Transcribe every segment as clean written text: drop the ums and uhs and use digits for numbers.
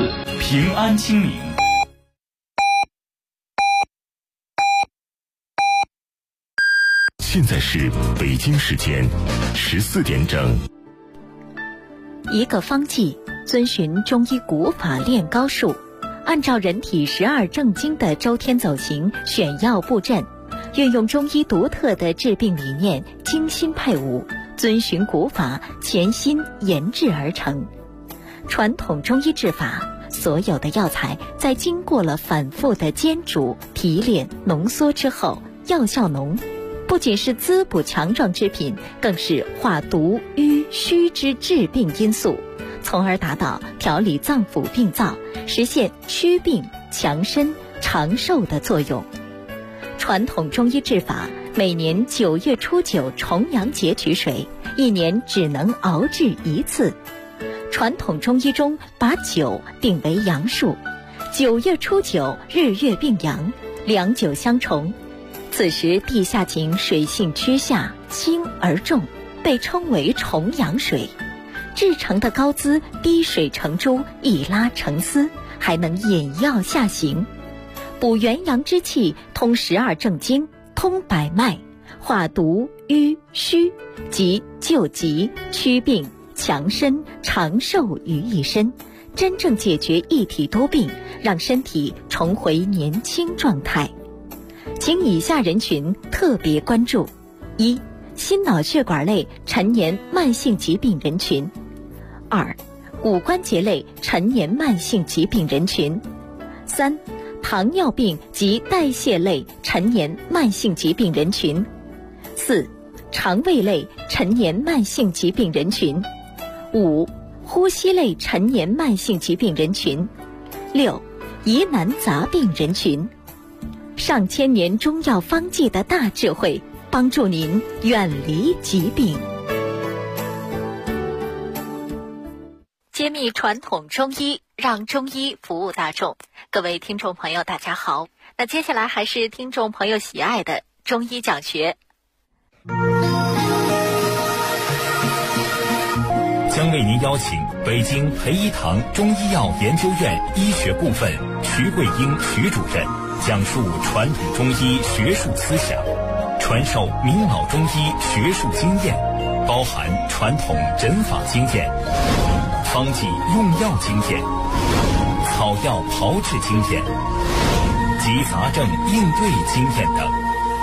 平安清明。 现在是北京时间14点整。 一个方剂遵循中医古法练高术，按照人体12正经的周天走形选药布阵，运用中医独特的治病理念，精心配伍，遵循古法，潜心研制而成。传统中医治法，所有的药材在经过了反复的煎煮、提炼、浓缩之后，药效浓，不仅是滋补强壮之品，更是化毒瘀虚之治病因素，从而达到调理脏腑病灶，实现祛病强身长寿的作用。传统中医治法，每年9月初9重阳节取水，一年只能熬制一次。传统中医中把9定为阳数，9月初9日月并阳，两9相重，此时地下井水性趋下，轻而重，被称为重阳水。制成的膏滋滴水成珠，一拉成丝，还能引药下行，补元阳之气，通12正经，通百脉，化毒瘀虚，即救急祛病强身长寿于一身，真正解决一体多病，让身体重回年轻状态。请以下人群特别关注：一、心脑血管类陈年慢性疾病人群；二、骨关节类陈年慢性疾病人群；三、糖尿病及代谢类陈年慢性疾病人群；四、肠胃类陈年慢性疾病人群；五、呼吸类陈年慢性疾病人群；六、疑难杂病人群。上千年中药方剂的大智慧，帮助您远离疾病。揭秘传统中医，让中医服务大众。各位听众朋友大家好，那接下来还是听众朋友喜爱的中医讲学。 将为您邀请北京培一堂中医药研究院医学部分徐桂英徐主任讲述传统中医学术思想，传授名老中医学术经验，包含传统诊法经验、方剂用药经验、草药炮制经验及杂症应对经验等。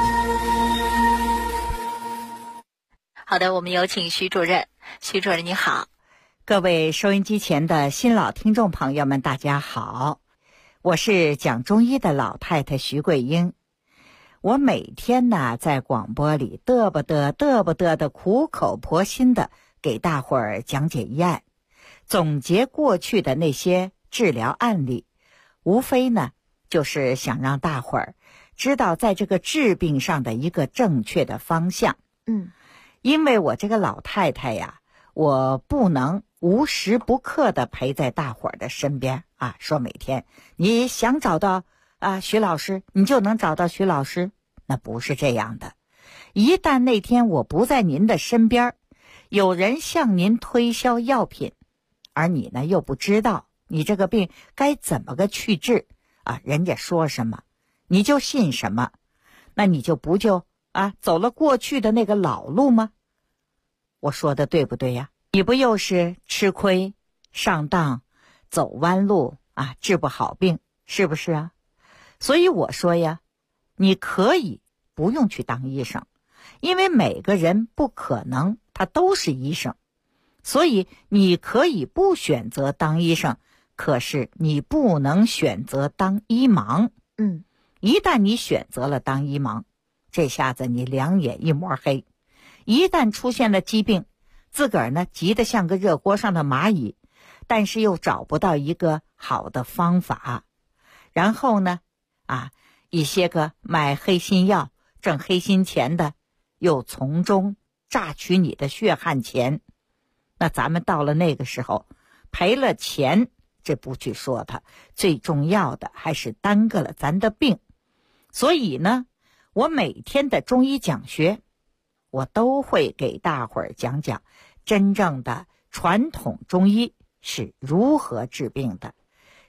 好的，我们有请徐主任。徐主任你好。 各位收音机前的新老听众朋友们大家好，我是讲中医的老太太徐桂英。我每天呢在广播里嘚不嘚的苦口婆心的给大伙儿讲解医案，总结过去的那些治疗案例，无非呢就是想让大伙儿知道在这个治病上的一个正确的方向。因为我这个老太太呀，我不能无时不刻地陪在大伙儿的身边啊，说每天你想找到徐老师，你就能找到徐老师，那不是这样的。一旦那天我不在您的身边，有人向您推销药品，而你呢又不知道你这个病该怎么个去治人家说什么你就信什么，那你就不就走了过去的那个老路吗？我说的对不对呀？你不又是吃亏上当走弯路治不好病，是不是啊？所以我说呀，你可以不用去当医生，因为每个人不可能他都是医生，所以你可以不选择当医生，可是你不能选择当医盲。一旦你选择了当医盲，这下子你两眼一抹黑，一旦出现了疾病，自个儿呢急得像个热锅上的蚂蚁，但是又找不到一个好的方法，然后呢一些个买黑心药挣黑心钱的又从中榨取你的血汗钱，那咱们到了那个时候赔了钱这不去说它，最重要的还是耽搁了咱的病。所以呢，我每天的中医讲学，我都会给大伙儿讲讲真正的传统中医是如何治病的。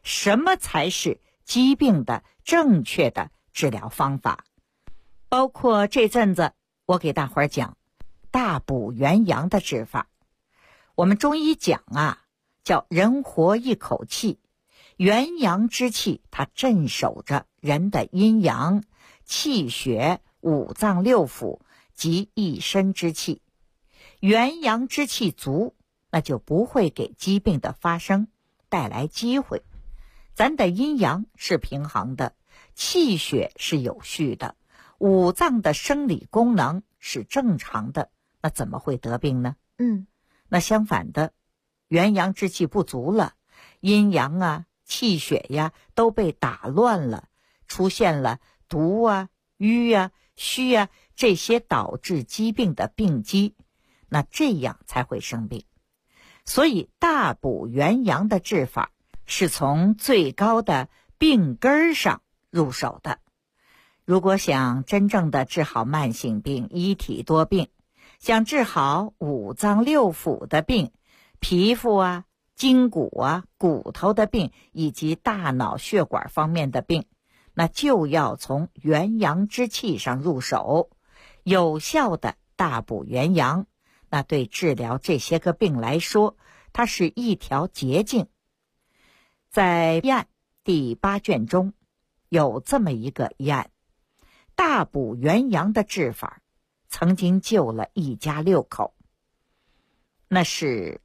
什么才是疾病的正确的治疗方法。包括这阵子我给大伙儿讲大补元阳的治法。我们中医讲啊，叫人活一口气，元阳之气它镇守着人的阴阳、气血、五脏六腑及一身之气。元阳之气足，那就不会给疾病的发生带来机会。咱的阴阳是平衡的，气血是有序的，五脏的生理功能是正常的，那怎么会得病呢？那相反的，元阳之气不足了，阴阳啊、气血呀都被打乱了，出现了毒啊、瘀啊、虚啊这些导致疾病的病机，那这样才会生病。所以大补元阳的治法是从最高的病根上入手的。如果想真正的治好慢性病、一体多病，想治好五脏六腑的病，皮肤啊、筋骨啊、骨头的病，以及大脑血管方面的病，那就要从元阳之气上入手，有效的大补元阳。那对治疗这些个病来说，它是一条捷径。在医案第8卷中有这么一个医案，大补元阳的治法曾经救了一家6口。那是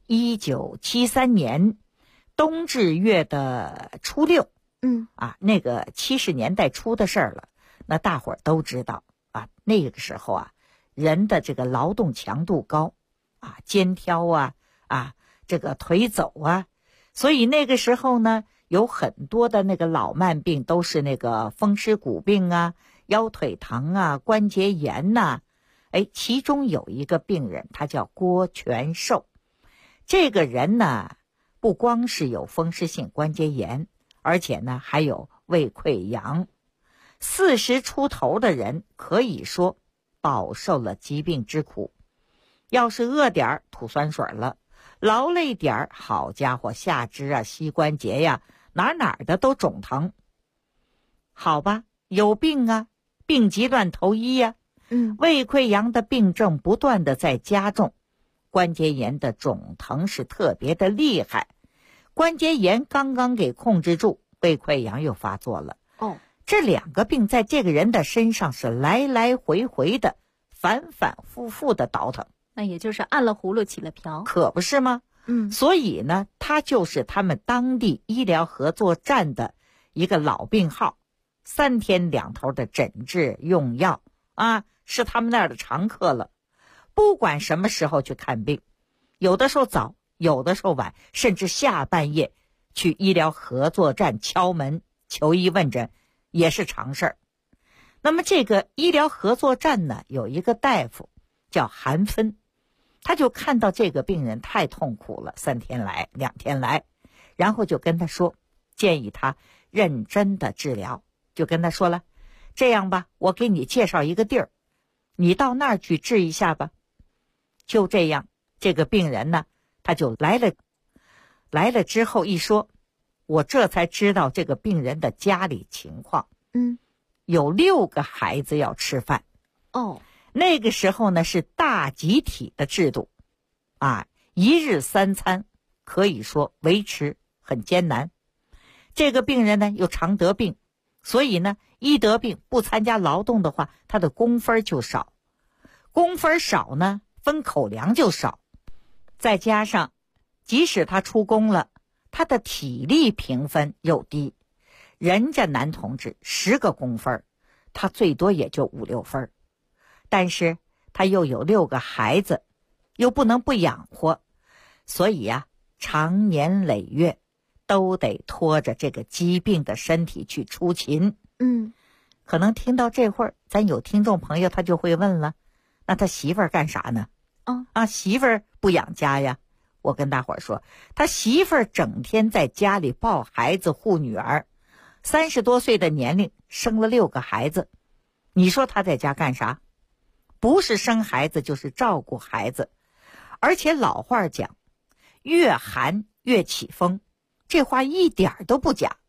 1973年冬至月的初6，那个70年代初的事儿了。那大伙儿都知道啊，那个时候啊，人的这个劳动强度高啊，肩挑啊，这个腿走啊，所以那个时候呢，有很多的那个老慢病都是那个风湿骨病啊、腰腿疼啊、关节炎呐。其中有一个病人，他叫郭全寿。这个人呢，不光是有风湿性关节炎，而且呢还有胃溃疡。40出头的人可以说饱受了疾病之苦，要是饿点儿吐酸水了，劳累点儿，好家伙，下肢啊、膝关节呀，哪的都肿疼。好吧，有病啊，病急乱投医呀。胃溃疡的病症不断的在加重，关节炎的肿疼是特别的厉害。关节炎刚刚给控制住，胃溃疡又发作了。这2个病在这个人的身上是来来回回的、反反复复的倒腾。 那也就是按了葫芦起了瓢， 可不是吗？所以呢，他就是他们当地医疗合作站的一个老病号，3天2头的诊治用药啊，是他们那儿的常客了。不管什么时候去看病，有的时候早，有的时候晚，甚至下半夜去医疗合作站敲门求医问诊也是常事儿。那么这个医疗合作站呢，有一个大夫叫韩芬，他就看到这个病人太痛苦了，3天来2天来，然后就跟他说，建议他认真的治疗，就跟他说了，这样吧，我给你介绍一个地儿，你到那儿去治一下吧。就这样，这个病人呢，他就来了之后一说，我这才知道这个病人的家里情况。有6个孩子要吃饭。那个时候呢是大集体的制度啊，1日3餐，可以说维持很艰难。这个病人呢又常得病，所以呢一得病不参加劳动的话，他的工分就少，工分少呢分口粮就少，再加上即使他出工了，他的体力评分又低。人家男同志10个工分，他最多也就5、6分，但是他又有6个孩子，又不能不养活，所以呀，长年累月都得拖着这个疾病的身体去出勤。可能听到这会儿，咱有听众朋友他就会问了，那他媳妇儿干啥呢？媳妇儿不养家呀。我跟大伙儿说，他媳妇儿整天在家里抱孩子护女儿，30多岁的年龄生了6个孩子，你说他在家干啥？不是生孩子就是照顾孩子。而且老话讲，越寒越起风，这话一点都不假。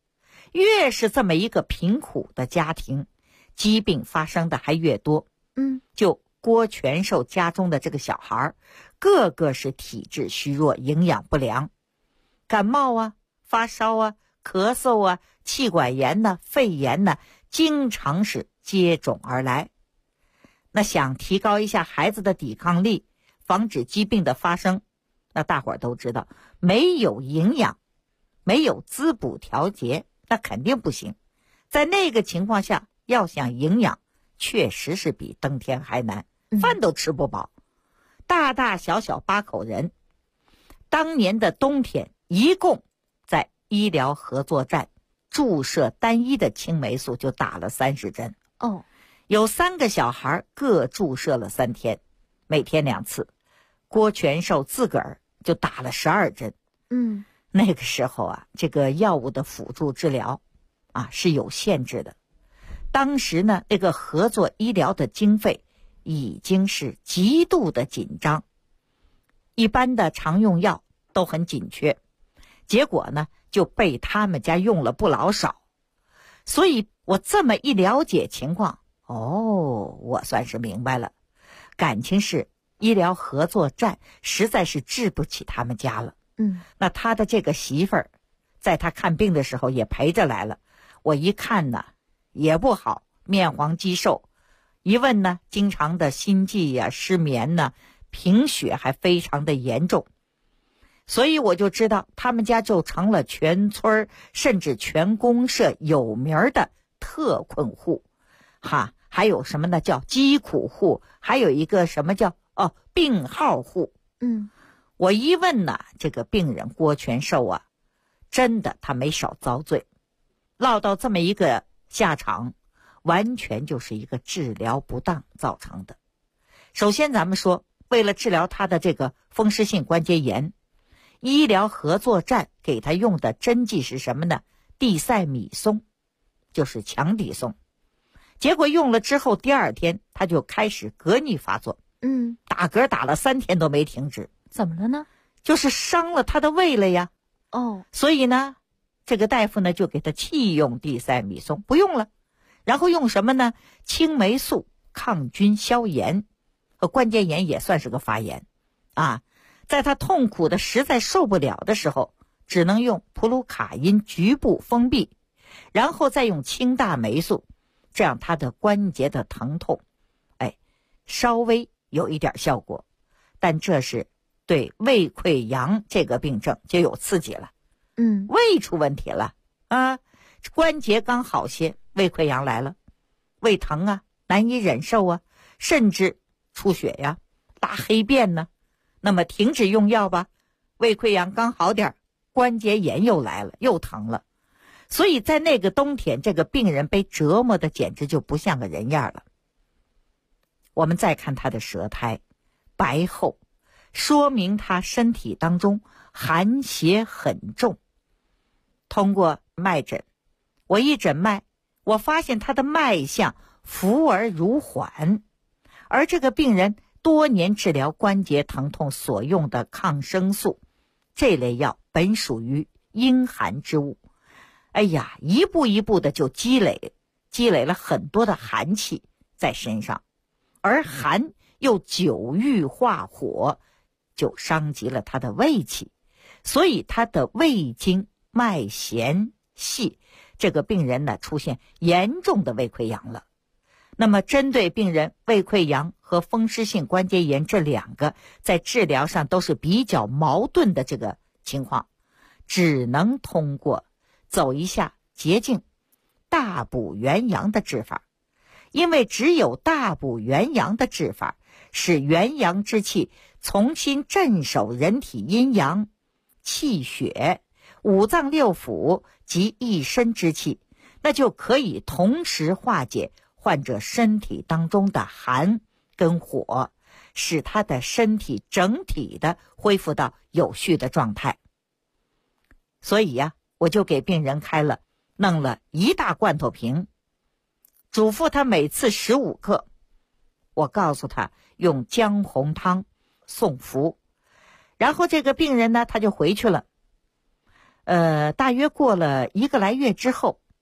越是这么一个贫苦的家庭，疾病发生的还越多。就郭全寿家中的这个小孩，个个是体质虚弱，营养不良，感冒啊、发烧啊、咳嗽啊、气管炎呢、肺炎呢，经常是接踵而来。那想提高一下孩子的抵抗力，防止疾病的发生，那大伙儿都知道，没有营养，没有滋补调节，那肯定不行。在那个情况下，要想营养，确实是比登天还难，饭都吃不饱。大大小小8口人，当年的冬天一共在医疗合作站注射单一的青霉素就打了30针。有3个小孩各注射了3天，每天2次。郭全寿自个儿就打了12针。那个时候啊，这个药物的辅助治疗啊是有限制的。当时呢，那个合作医疗的经费已经是极度的紧张，一般的常用药都很紧缺，结果呢就被他们家用了不老少。所以我这么一了解情况，我算是明白了，感情是医疗合作站实在是治不起他们家了。那他的这个媳妇儿在他看病的时候也陪着来了，我一看呢也不好，面黄肌瘦，一问呢经常的心悸呀、失眠呢，贫血还非常的严重。所以我就知道他们家就成了全村甚至全公社有名的特困户还有什么呢叫疾苦户，还有一个什么叫病号户。我一问呢，这个病人郭全寿啊，真的他没少遭罪，落到这么一个下场，完全就是一个治疗不当造成的。首先咱们说，为了治疗他的这个风湿性关节炎，医疗合作站给他用的针剂是什么呢？地塞米松，就是强底松。结果用了之后，第2天他就开始嗝逆发作。打嗝打了3天都没停止。 怎么了呢？ 就是伤了他的胃了呀。所以呢，这个大夫呢就给他弃用地塞米松，不用了，然后用什么呢？青霉素抗菌消炎，关节炎也算是个发炎在他痛苦的实在受不了的时候，只能用普鲁卡因局部封闭，然后再用清大霉素，这样他的关节的疼痛稍微有一点效果，但这是对胃溃疡这个病症就有刺激了。胃出问题了关节刚好些，胃溃疡来了，胃疼啊，难以忍受啊，甚至出血呀、大黑便呢。那么停止用药吧，胃溃疡刚好点，关节炎又来了，又疼了。所以在那个冬天，这个病人被折磨的简直就不像个人样了。我们再看他的舌苔白厚，说明他身体当中寒邪很重。通过脉诊，我一诊脉，我发现他的脉象浮而如缓，而这个病人多年治疗关节疼痛所用的抗生素这类药本属于阴寒之物，一步一步的就积累了很多的寒气在身上，而寒又久郁化火，就伤及了他的胃气，所以他的胃经脉弦细，这个病人呢出现严重的胃溃疡了。那么针对病人胃溃疡和风湿性关节炎这2个在治疗上都是比较矛盾的这个情况，只能通过走一下捷径，大补元阳的治法。因为只有大补元阳的治法，使元阳之气重新镇守人体阴阳、气血、五脏六腑及一身之气，那就可以同时化解患者身体当中的寒跟火，使他的身体整体的恢复到有序的状态。所以我就给病人弄了一大罐头瓶，嘱咐他每次15克，我告诉他用姜红汤送服。然后这个病人呢，他就回去了。大约过了1个来月之后，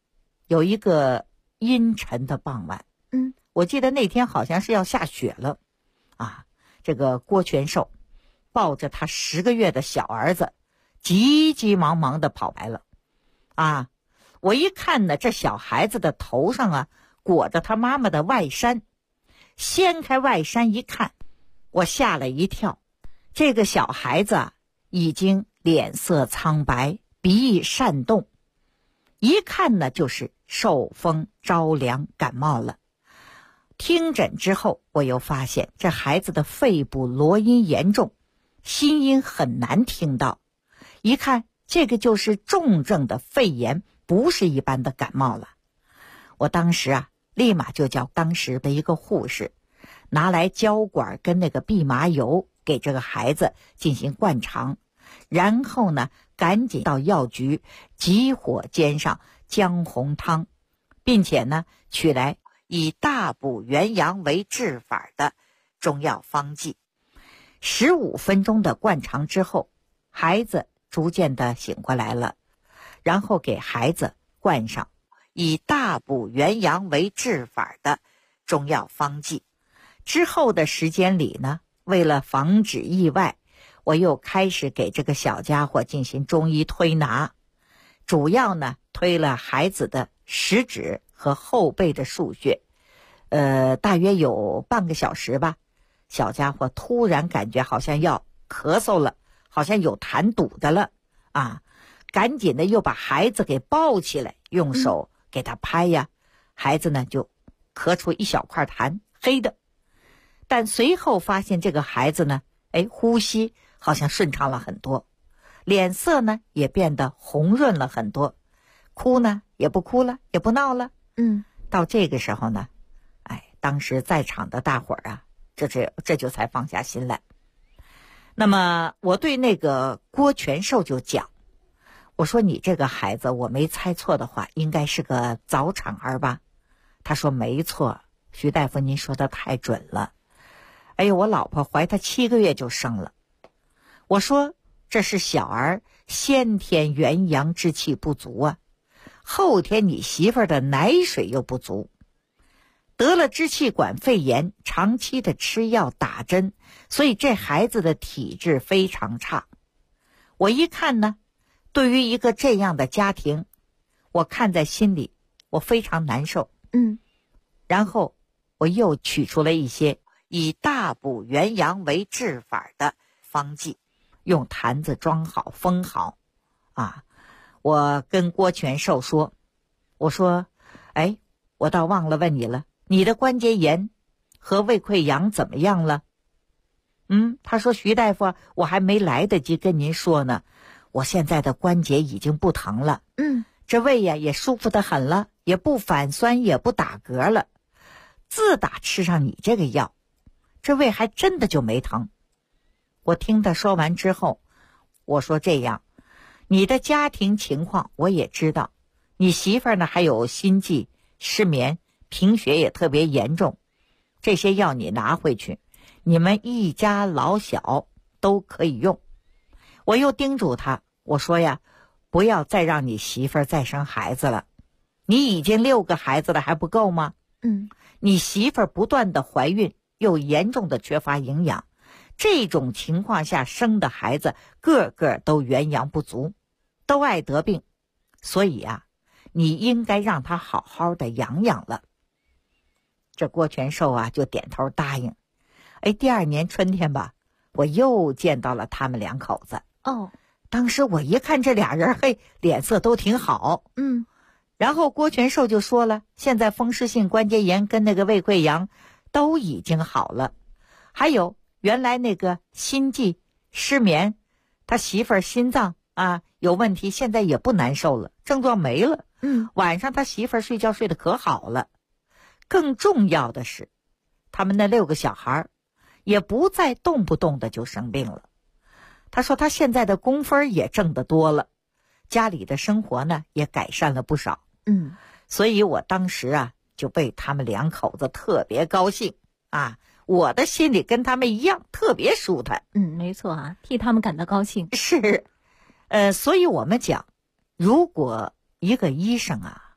有一个阴沉的傍晚，我记得那天好像是要下雪了啊。这个郭全寿抱着他10个月的小儿子，急急忙忙地跑来了啊。我一看呢，这小孩子的头上啊裹着他妈妈的外衫，掀开外衫一看，我吓了一跳。这个小孩子已经脸色苍白，鼻翼扇动，一看呢就是受风着凉感冒了。听诊之后，我又发现这孩子的肺部罗音严重，心音很难听到，一看这个就是重症的肺炎，不是一般的感冒了。我当时立马就叫当时的一个护士拿来胶管跟那个蓖麻油给这个孩子进行灌肠，然后呢赶紧到药局急火煎上姜红汤，并且呢取来以大补元阳为治法的中药方剂。15分钟的灌肠之后，孩子逐渐的醒过来了，然后给孩子灌上以大补元阳为治法的中药方剂。之后的时间里呢，为了防止意外，我又开始给这个小家伙进行中医推拿，主要呢推了孩子的食指和后背的腧穴，大约有半个小时吧。小家伙突然感觉好像要咳嗽了，好像有痰堵的了啊，赶紧的又把孩子给抱起来，用手给他拍呀，孩子呢就咳出一小块痰，黑的。但随后发现这个孩子呢，呼吸好像顺畅了很多，脸色呢也变得红润了很多，哭呢也不哭了，也不闹了。到这个时候呢，当时在场的大伙儿这就才放下心来。那么我对那个郭全寿就讲，我说你这个孩子，我没猜错的话，应该是个早产儿吧？他说没错，徐大夫您说的太准了。我老婆怀他7个月就生了。我说这是小儿先天元阳之气不足啊，后天你媳妇儿的奶水又不足，得了支气管肺炎，长期的吃药打针，所以这孩子的体质非常差。我一看呢，对于一个这样的家庭，我看在心里，我非常难受。然后我又取出了一些以大补元阳为治法的方剂，用坛子装好封好啊。我跟郭全寿说，我说我倒忘了问你了，你的关节炎和胃溃疡怎么样了？他说徐大夫，我还没来得及跟您说呢，我现在的关节已经不疼了，这胃呀也舒服得很了，也不反酸也不打嗝了。自打吃上你这个药，这胃还真的就没疼。我听他说完之后，我说这样，你的家庭情况我也知道，你媳妇儿呢还有心悸、失眠、贫血也特别严重，这些药你拿回去，你们一家老小都可以用。我又叮嘱他，我说呀，不要再让你媳妇儿再生孩子了，你已经6个孩子了，还不够吗？你媳妇儿不断的怀孕，又严重的缺乏营养，这种情况下生的孩子个个都元阳不足，都爱得病，所以你应该让他好好的养养了。这郭全寿就点头答应。第2年春天吧，我又见到了他们2口子。当时我一看这俩人，脸色都挺好。然后郭全寿就说了，现在风湿性关节炎跟那个胃溃疡都已经好了，还有原来那个心悸、失眠，他媳妇儿心脏有问题，现在也不难受了，症状没了。晚上他媳妇儿睡觉睡得可好了。更重要的是，他们那6个小孩也不再动不动的就生病了。他说他现在的工分也挣得多了，家里的生活呢也改善了不少。所以我当时就为他们2口子特别高兴我的心里跟他们一样特别舒坦。 没错替他们感到高兴。 是，所以我们讲，如果一个医生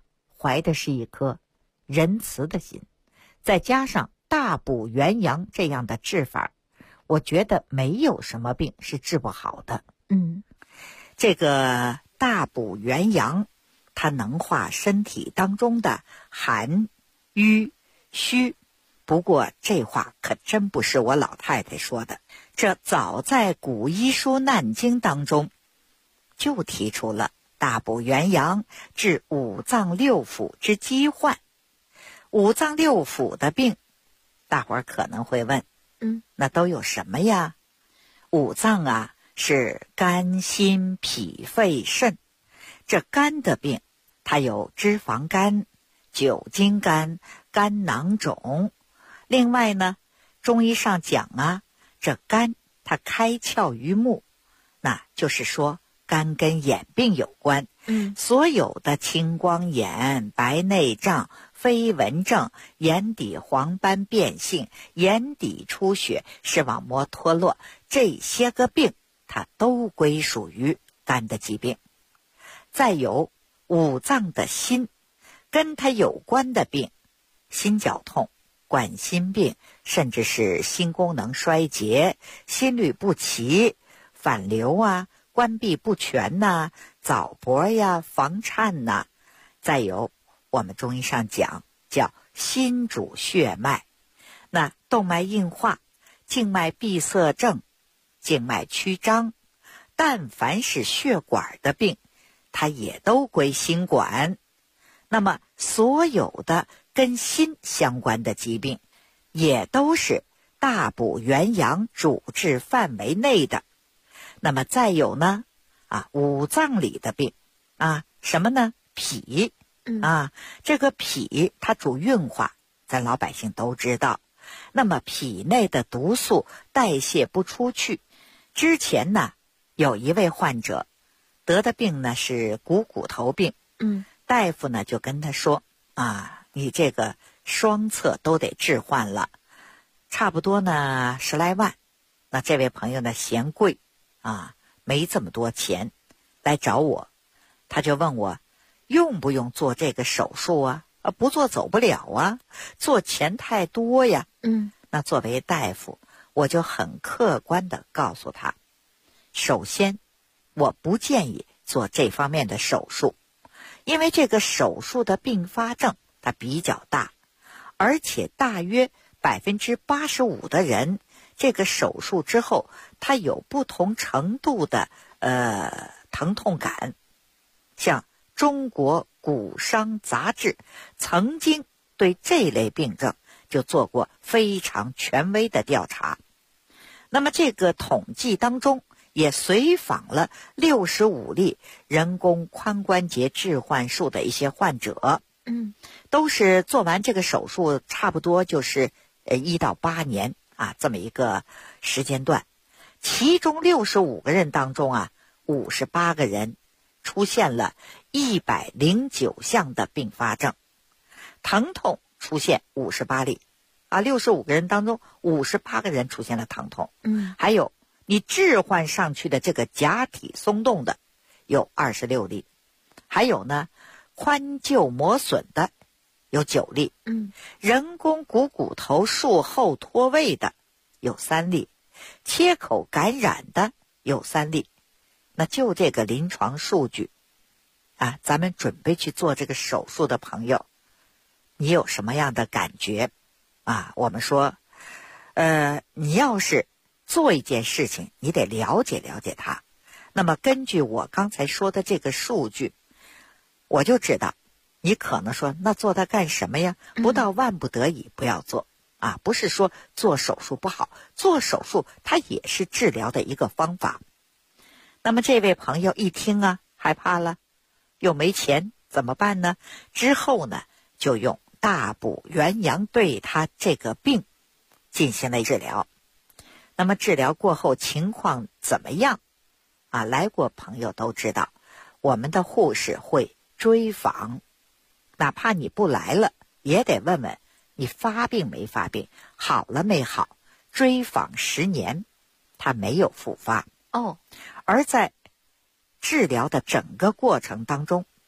怀的是一颗仁慈的心，再加上大补元阳这样的治法，我觉得没有什么病是治不好的。这个大补元阳，它能化身体当中的寒、瘀、虚。不过这话可真不是我老太太说的，这早在古医书难经当中就提出了大补元阳，治五脏六腑之疾患。五脏六腑的病，大伙儿可能会问，那都有什么呀？五脏啊，是肝、心、脾、肺、肾。这肝的病，它有脂肪肝、酒精肝、肝囊肿。另外呢，中医上讲啊，这肝它开窍于目，那就是说肝跟眼病有关。所有的青光眼、白内障、飞蚊症、眼底黄斑变性、眼底出血、视网膜脱落，这些个病它都归属于肝的疾病。再有五脏的心，跟它有关的病，心绞痛、冠心病，甚至是心功能衰竭、心律不齐、反流啊、关闭不全呐、早搏呀、房颤呐。再有我们中医上讲叫心主血脉，那动脉硬化、静脉闭塞症、静脉曲张，但凡是血管的病，它也都归心管。那么所有的跟心相关的疾病，也都是大补元阳主治范围内的。那么再有呢，五脏里的病什么呢？脾这个脾它主运化，咱老百姓都知道。那么脾内的毒素代谢不出去，之前呢有一位患者得的病呢是骨头病，大夫呢就跟他说你这个双侧都得置换了，差不多呢10来万。那这位朋友呢嫌贵没这么多钱，来找我，他就问我用不用做这个手术啊？不做走不了啊，做钱太多呀。那作为大夫，我就很客观地告诉他，首先我不建议做这方面的手术，因为这个手术的并发症它比较大，而且大约85%的人这个手术之后，他有不同程度的疼痛感。像中国骨伤杂志曾经对这类病症就做过非常权威的调查。那么这个统计当中也随访了65例人工髋关节置换术的一些患者，都是做完这个手术差不多就是1到8年这么一个时间段。其中65个人当中58个人出现了109项的并发症，疼痛出现58例65个人当中58个人出现了疼痛。还有你置换上去的这个假体松动的有26例，还有呢髋臼磨损的有9例，人工骨头术后脱位的有3例，切口感染的有3例。那就这个临床数据咱们准备去做这个手术的朋友，你有什么样的感觉我们说你要是做一件事情，你得了解了解它。那么根据我刚才说的这个数据，我就知道你可能说那做它干什么呀？不到万不得已不要做不是说做手术不好，做手术它也是治疗的一个方法。那么这位朋友一听害怕了，又没钱怎么办呢？之后呢就用大补元阳对他这个病进行了治疗。那么治疗过后情况怎么样来过朋友都知道，我们的护士会追访，哪怕你不来了也得问问你发病没发病，好了没好，追访10年他没有复发。而在治疗的整个过程当中，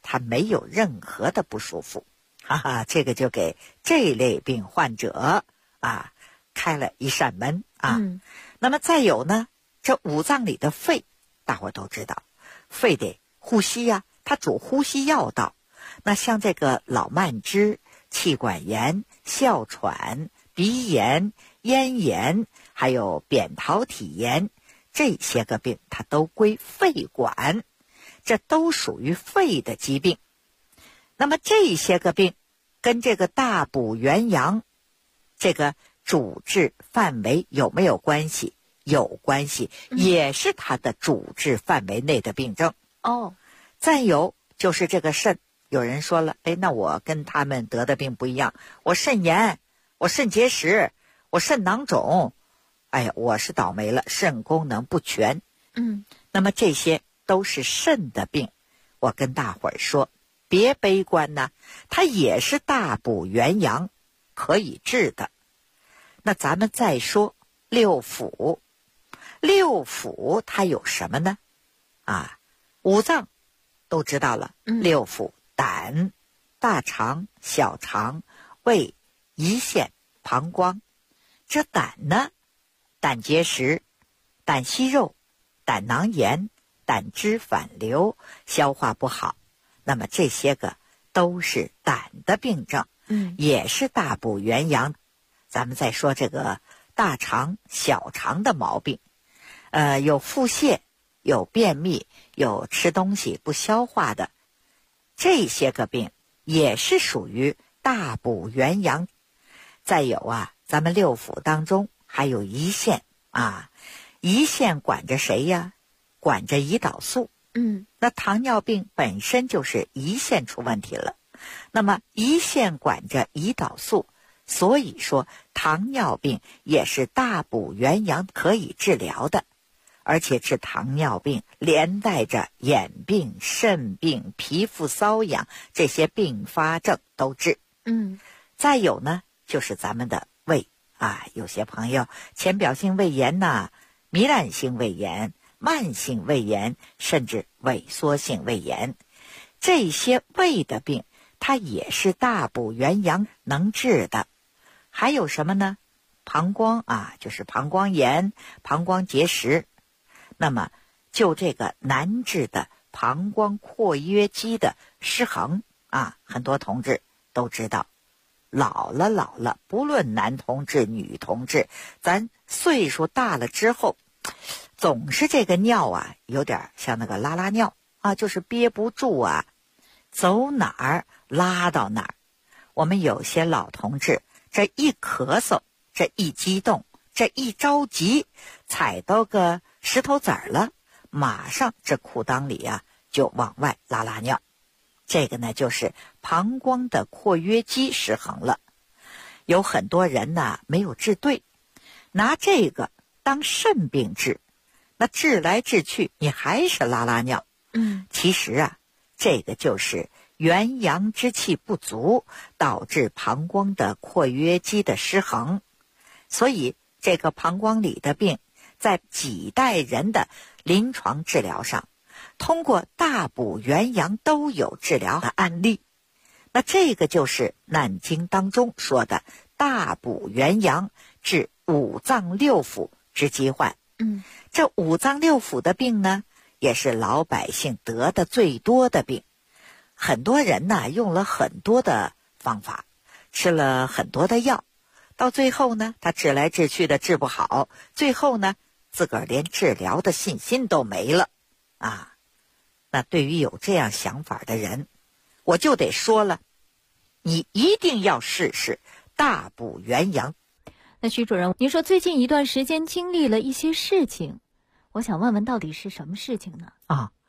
他没有任何的不舒服。这个就给这类病患者开了一扇门那么再有呢，这五脏里的肺，大伙都知道，肺得呼吸它主呼吸要道。那像这个老慢支、气管炎、哮喘、鼻炎、咽炎，还有扁桃体炎，这些个病它都归肺管，这都属于肺的疾病。那么这些个病跟这个大补元阳这个主治范围有没有关系？有关系，也是它的主治范围内的病症。再有就是这个肾，有人说了，那我跟他们得的病不一样，我肾炎，我肾结石，我肾囊肿，我是倒霉了，肾功能不全。那么这些都是肾的病，我跟大伙儿说，别悲观它也是大补元阳可以治的。那咱们再说六腑，六腑它有什么呢？五脏都知道了，六腑：胆、大肠、小肠、胃、胰腺、膀胱。这胆呢，胆结石、胆息肉、胆囊炎、胆汁反流，消化不好。那么这些个都是胆的病症，也是大补元阳。咱们再说这个大肠、小肠的毛病，有腹泻，有便秘，有吃东西不消化的，这些个病也是属于大补元阳。再有咱们六腑当中还有胰腺胰腺管着谁呀？管着胰岛素。那糖尿病本身就是胰腺出问题了，那么胰腺管着胰岛素，所以说糖尿病也是大补元阳可以治疗的。而且治糖尿病连带着眼病、肾病、皮肤瘙痒这些并发症都治。再有呢，就是咱们的胃有些朋友浅表性胃炎糜烂性胃炎、慢性胃炎，甚至萎缩性胃炎，这些胃的病它也是大补元阳能治的。还有什么呢？膀胱就是膀胱炎、膀胱结石。那么就这个难治的膀胱括约肌的失衡很多同志都知道，老了，不论男同志女同志，咱岁数大了之后，总是这个尿有点像那个拉尿就是憋不住走哪儿拉到哪儿。我们有些老同志，这一咳嗽，这一激动，这一着急，踩到个石头子儿了，马上这裤裆里就往外拉尿。这个呢就是膀胱的括约肌失衡了。有很多人没有治对，拿这个当肾病治，那治来治去你还是拉尿。其实这个就是元阳之气不足，导致膀胱的括约肌的失衡。所以这个膀胱里的病，在几代人的临床治疗上，通过大补元阳都有治疗的案例。那这个就是难经当中说的大补元阳治五脏六腑之疾患。这五脏六腑的病呢，也是老百姓得的最多的病。很多人用了很多的方法，吃了很多的药，到最后呢，他治来治去的治不好，最后呢，自个儿连治疗的信心都没了那对于有这样想法的人，我就得说了，你一定要试试大补元阳。 那徐主任，您说最近一段时间经历了一些事情，我想问问到底是什么事情呢？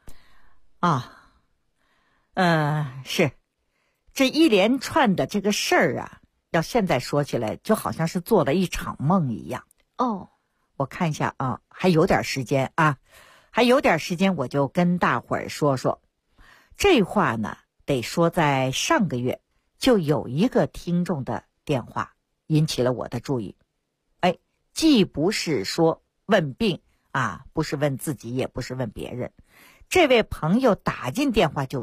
是这一连串的这个事儿要现在说起来就好像是做了一场梦一样。我看一下还有点时间还有点时间，我就跟大伙儿说说。这话呢得说在上个月就有一个听众的电话引起了我的注意。既不是说问病不是问自己，也不是问别人。这位朋友打进电话就说，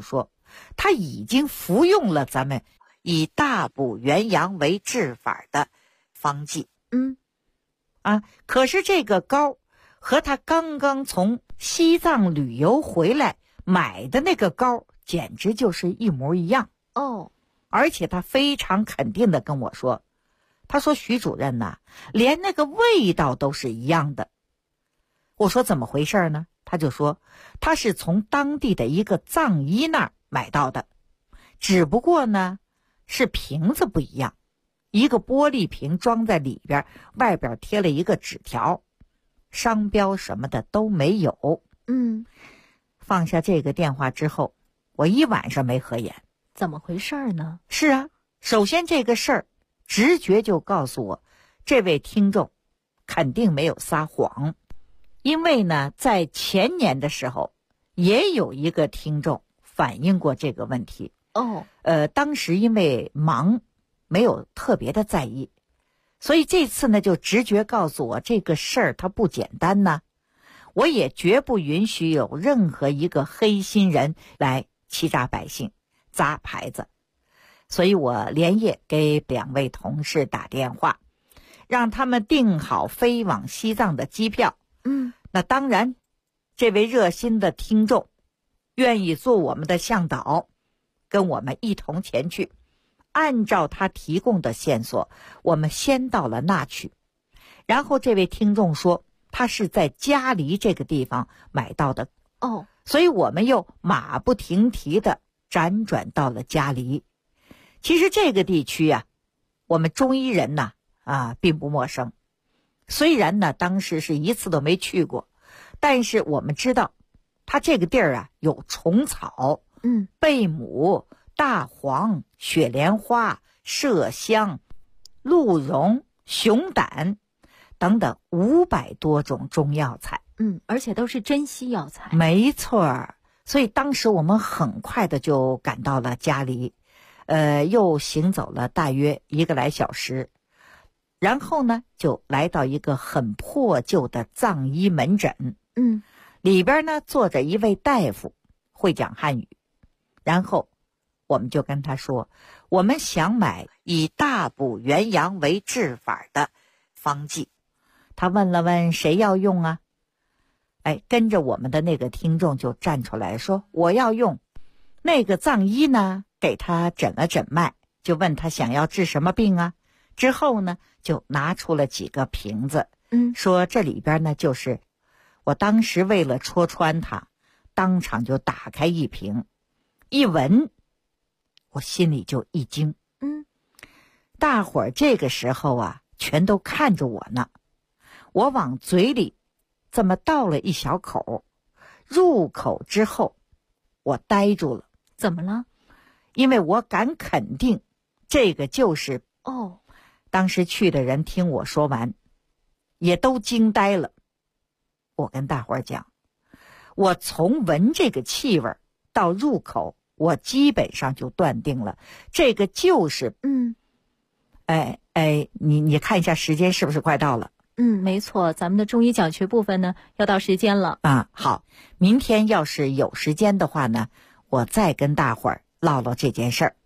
他已经服用了咱们以大补元阳为治法的方剂。可是这个膏和他刚刚从西藏旅游回来买的那个膏简直就是一模一样。而且他非常肯定地跟我说，他说徐主任呐，连那个味道都是一样的。我说怎么回事呢？他就说他是从当地的一个藏医那儿买到的，只不过呢是瓶子不一样，一个玻璃瓶装在里边，外边贴了一个纸条，商标什么的都没有。放下这个电话之后，我一晚上没合眼。 怎么回事呢？ 是啊，首先这个事儿直觉就告诉我，这位听众肯定没有撒谎。因为呢在前年的时候也有一个听众反映过这个问题。当时因为忙没有特别的在意，所以这次呢就直觉告诉我这个事儿它不简单呢。我也绝不允许有任何一个黑心人来欺诈百姓砸牌子，所以我连夜给2位同事打电话，让他们订好飞往西藏的机票。那当然这位热心的听众愿意做我们的向导，跟我们一同前去。按照他提供的线索，我们先到了那去。然后这位听众说他是在嘉黎这个地方买到的。所以我们又马不停蹄地辗转到了嘉黎。其实这个地区啊，我们中医人呐并不陌生。虽然呢当时是一次都没去过，但是我们知道它这个地儿啊有虫草、贝母、大黄、雪莲花、麝香、鹿茸、熊胆等等500多种中药材。 而且都是珍稀药材。 没错，所以当时我们很快的就赶到了嘉黎，又行走了大约1个来小时，然后呢就来到一个很破旧的藏医门诊。里边呢坐着一位大夫，会讲汉语。然后我们就跟他说，我们想买以大补元阳为治法的方剂。他问了问谁要用啊？跟着我们的那个听众就站出来说我要用。那个藏医呢给他诊了诊脉，就问他想要治什么病啊？之后呢就拿出了几个瓶子，说这里边呢就是我当时为了戳穿他，当场就打开一瓶，一闻我心里就一惊。大伙儿这个时候啊全都看着我呢。我往嘴里这么倒了一小口，入口之后我呆住了。 怎么了？ 因为我敢肯定这个就是当时去的人听我说完也都惊呆了。我跟大伙儿讲，我从闻这个气味到入口，我基本上就断定了这个就是你看一下时间是不是快到了？ 没错，咱们的中医讲学部分呢要到时间了。 好，明天要是有时间的话呢，我再跟大伙儿唠唠这件事儿。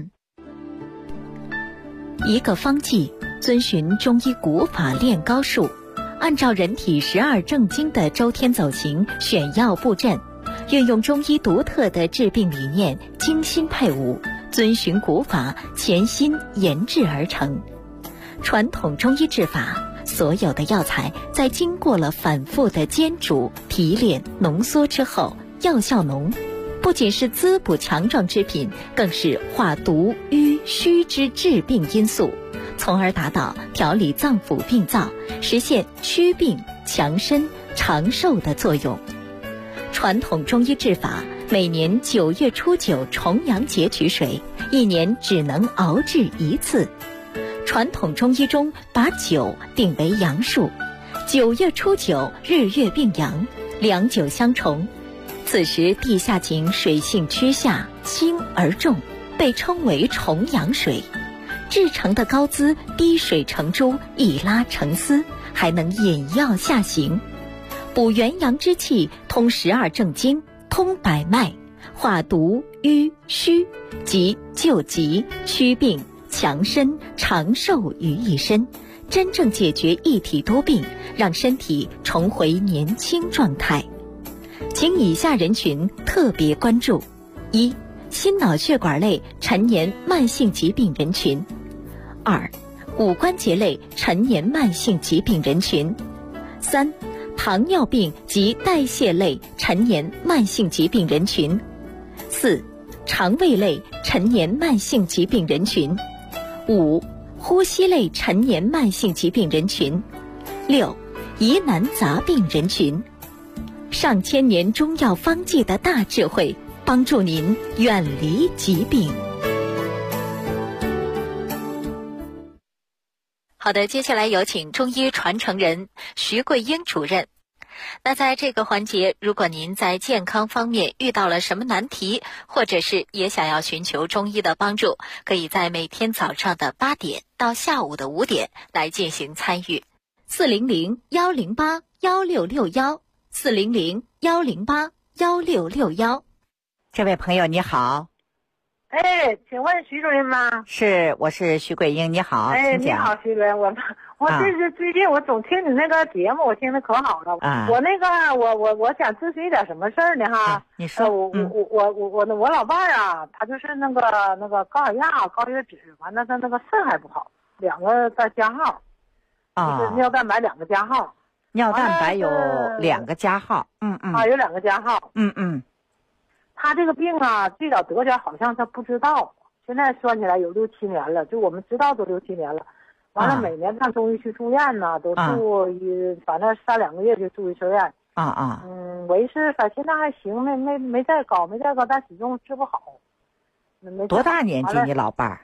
一个方剂遵循中医古法炼膏术，按照人体12正经的周天走形选药布阵，运用中医独特的治病理念，精心配伍，遵循古法，潜心研制而成。传统中医治法，所有的药材在经过了反复的煎煮、提炼、浓缩之后，药效浓，不仅是滋补强壮之品，更是化毒瘀虚之治病因素，从而达到调理脏腑病灶，实现祛病强身长寿的作用。传统中医治法，每年9月初9重阳节取水，1年只能熬制1次。传统中医中把9定为阳数，9月初9日月并阳，良久相重。此时地下井水性趋下，轻而重，被称为重阳水。制成的膏滋滴水成珠，一拉成丝，还能引药下行，补元阳之气，通12正经，通百脉，化毒瘀、虚，即救急、祛病、强身、长寿于一身，真正解决一体多病，让身体重回年轻状态。请以下人群特别关注：一、心脑血管类陈年慢性疾病人群；二、骨关节类陈年慢性疾病人群；三、糖尿病及代谢类陈年慢性疾病人群；四、肠胃类陈年慢性疾病人群；五、呼吸类陈年慢性疾病人群；六、疑难杂病人群。上千年中药方剂的大智慧，帮助您远离疾病。好的，接下来有请中医传承人徐桂英主任。那在这个环节，如果您在健康方面遇到了什么难题，或者是也想要寻求中医的帮助，可以在每天早上的8点到下午的5点来进行参与。400-108-1661，400-108-1661。 这位朋友你好。 哎，请问徐主任吗？ 是，我是徐桂英，你好。 哎，你好，徐主任，我这是最近我总听你那个节目，我听得可好了。我那个我想咨询一点什么事儿呢哈？ 你说。 我老伴儿啊，他就是那个高血压、高血脂，完了他那个肾还不好，2个在加号。就是尿蛋白2个加号。 尿蛋白有2个加号。有 2个加号。他这个病啊，最早得前好像他不知道，现在算起来有6、7年了，就我们知道都6、7年了。完了，每年上中医去住院呢，都住反正3、2个月就住一次院。为是反正现在还行，没再高，但始终治不好。 多大年纪你老伴儿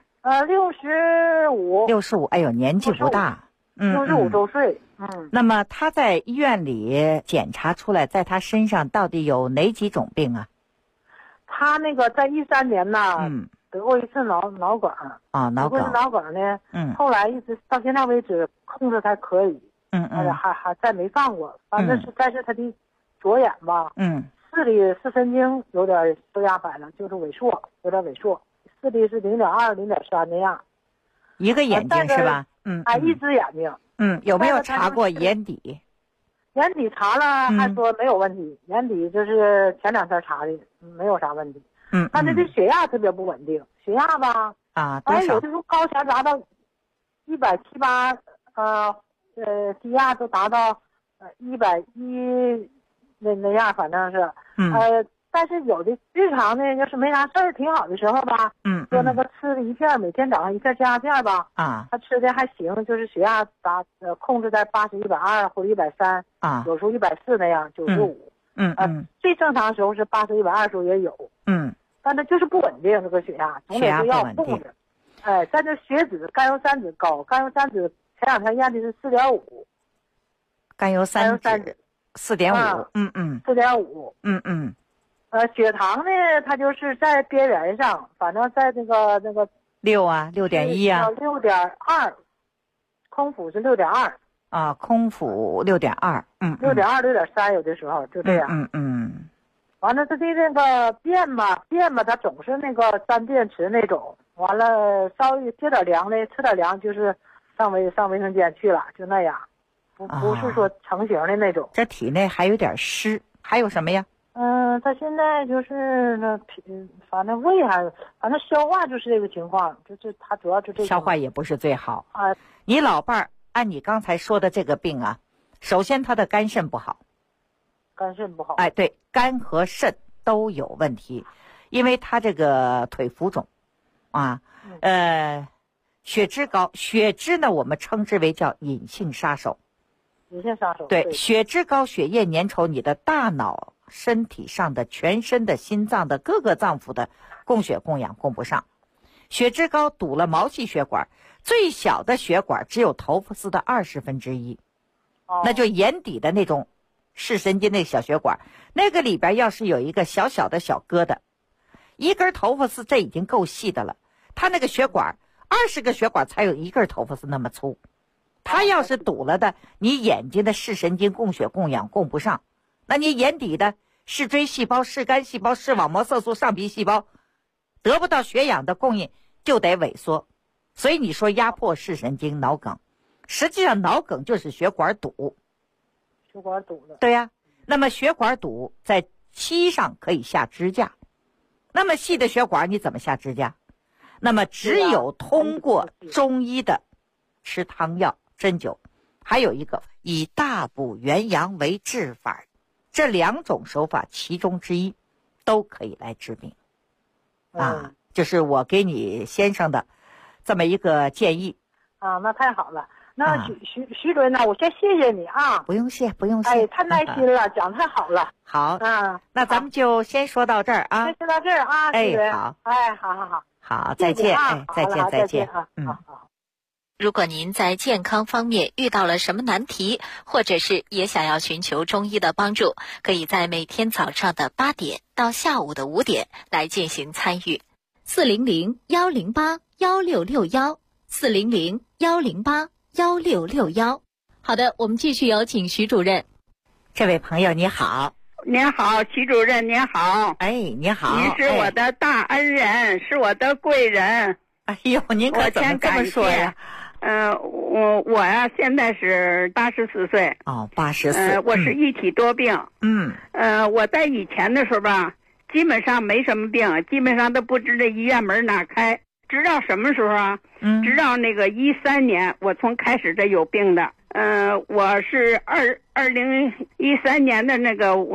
？65。 65，哎呦，年纪不大。 65周岁。 那么他在医院里检查出来，在他身上到底有哪几种病啊？ 他那个在13年呢，得过一次脑梗。 脑梗。 脑梗呢，后来一直到现在为止控制还可以。还再没犯过。反正是，但是他的左眼吧，视力视神经有点受压迫了，就是萎缩，有点萎缩，视力是0.2、0.3那样。 一个眼睛是吧？ 一只眼睛。 有没有查过眼底？ 眼底查了，还说没有问题。眼底就是前2天查的，没有啥问题。但是这血压特别不稳定，血压吧， 多少？ 有的时候高前达到170、8，低压都达到110那样，反正是。但是有的日常呢，要是没啥事儿挺好的时候吧，说那个吃的一片，每天早上一片加片吧，他吃的还行，就是血压控制在80、120或者130，有时候140那样，95。最正常的时候是80、120时候也有。但是就是不稳定，这个血压总得是要控制。但是血脂、甘油三酯高，甘油三酯前2天验的是4.5。 甘油三酯4.5。 4.5。血糖呢，它就是在边缘上，反正在那个 6啊，6.1啊 ，6.2，空腹是6.2。 空腹6.2。 6.2、6.3有的时候就这样。完了，他的那个便吧，他总是那个3便池那种。完了，稍微接点凉的，吃点凉，就是上卫生间去了，就那样，不是说成型的那种。 这体内还有点湿，还有什么呀？ 他现在就是反正胃反正消化就是这个情况，他主要就这个。 消化也不是最好。你老伴儿按你刚才说的这个病啊，首先他的肝肾不好。 肝肾不好。 对，肝和肾都有问题，因为他这个腿浮肿，血脂高，血脂呢我们称之为叫隐性杀手。 隐性杀手。 对，血脂高，血液粘稠，你的大脑、身体上的全身的心脏的各个脏腑的供血供氧供不上，血脂高堵了毛细血管，最小的血管只有头发丝的1/20，那就眼底的那种视神经那小血管，那个里边要是有一个小小的小疙瘩，1根头发丝这已经够细的了，它那个血管20个血管才有1根头发丝那么粗，它要是堵了的，你眼睛的视神经供血供氧供不上，那你眼底的视锥细胞、视杆细胞、视网膜色素上皮细胞得不到血氧的供应就得萎缩。所以你说压迫视神经脑梗，实际上脑梗就是血管堵。 血管堵了。 对呀，那么血管堵在膝上可以下支架，那么细的血管你怎么下支架？那么只有通过中医的吃汤药、针灸，还有一个以大补元阳为治法，这2种手法其中之一都可以来治病。就是我给你先生的这么一个建议。 那太好了。那徐主任呢，我先谢谢你啊。 不用谢。 哎，太耐心了，讲太好了。 好，那咱们就先说到这儿啊。 先说到这儿啊，徐主任。好， 好，再见。再见。 好。 如果您在健康方面遇到了什么难题，或者是也想要寻求中医的帮助，可以在每天早上的8点到下午的5点来进行参与。400-108-1661，400-108-1661。好的，我们继续有请徐主任。 这位朋友你好。 您好，徐主任您好。 哎，你好。 您是我的大恩人，是我的贵人。 哎呦，您可怎么这么说呀？ 我呀，现在是84岁。 哦，84。 我是一体多病。我在以前的时候吧，基本上没什么病，基本上都不知这医院门哪开。直到什么时候啊？直到那个13年，我从开始这有病的。我是2013年的那个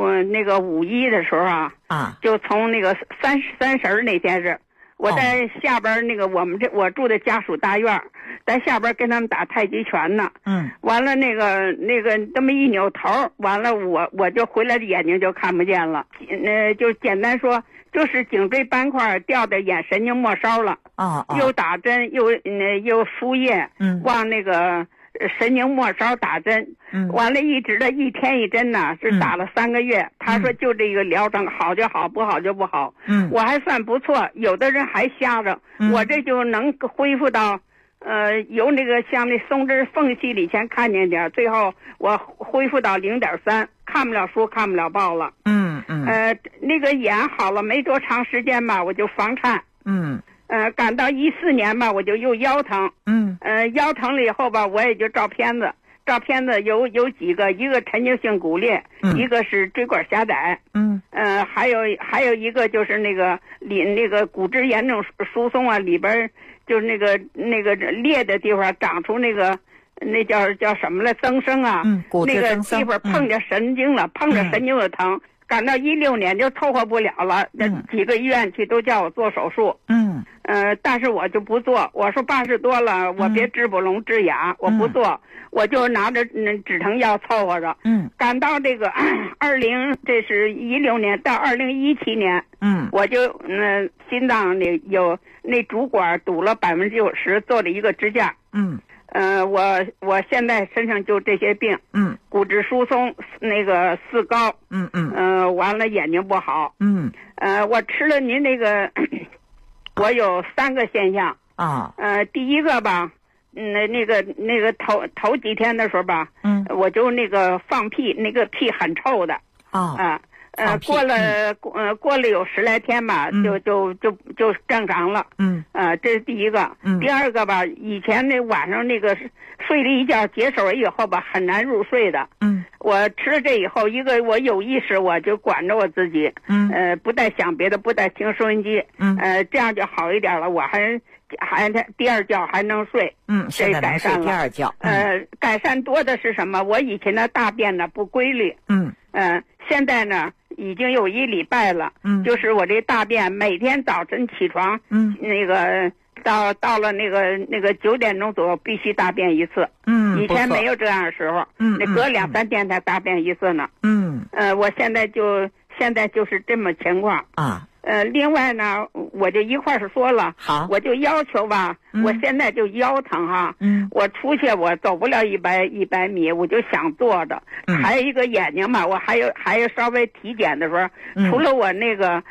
5·1的时候啊，就从那个三十那天是。我在下边那个我住的家属大院，在下边跟他们打太极拳呢。完了那个这么一扭头，完了我就回来的眼睛就看不见了。就简单说，就是颈椎斑块掉的眼神经末梢了。又打针又输液，往那个神经末梢打针。完了一直的1天1针呢，是打了3个月。他说就这个疗程好就好，不好就不好。我还算不错，有的人还瞎着，我这就能恢复到由那个像那松枝缝隙里前看见点，最后我恢复到0.3，看不了书看不了报了。那个眼好了没多长时间吧，我就房颤。赶到14年吧，我就又腰疼。腰疼了以后吧，我也就照片子有几个，一个陈旧性骨裂，一个是椎管狭窄。还有一个就是那个骨质严重疏松啊，里边就是那个裂的地方长出那叫什么来增生啊，那个地方碰着神经了，碰着神经就疼。赶到16年就凑合不了了，几个医院去都叫我做手术。但是我就不做，我说80多了，我别治不聋治哑，我不做，我就拿着止疼药凑合着。赶到这个这是16年到2017年，我就心脏有那主管堵了90%，做了一个支架。我现在身上就这些病。骨质疏松，那个四高。完了眼睛不好。我吃了您那个我有3个现象第一个吧，那个头几天的时候吧，我就那个放屁，那个屁很臭的过了有10来天吧，就正常了。这是第一个。第二个吧，以前那晚上那个睡了一觉解手以后吧，很难入睡的。我吃了这以后，一个我有意识，我就管着我自己。不带想别的，不带听收音机。这样就好一点了。我还第二觉还能睡。 现在能睡第二觉。 改善多的是什么？我以前的大便呢不规律。现在呢已经有1礼拜了。就是我这大便每天早晨起床，那个到了那个9点钟左右必须大便一次。以前没有这样的时候。那隔2、3天才大便一次呢。我现在就是这么情况另外呢，我就一块儿说了。好，我就要求吧，我现在就腰疼我出去我走不了100米，我就想坐着。还有一个眼睛嘛，我还有稍微体检的时候，除了我那个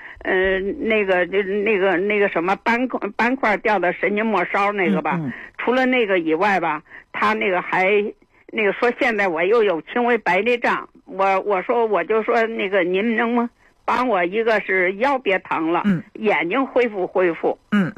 什么斑块掉到神经末梢那个吧，除了那个以外吧，他那个还那个说现在我又有轻微白内障，我就说那个您能不能帮我一个是腰别疼了，眼睛恢复，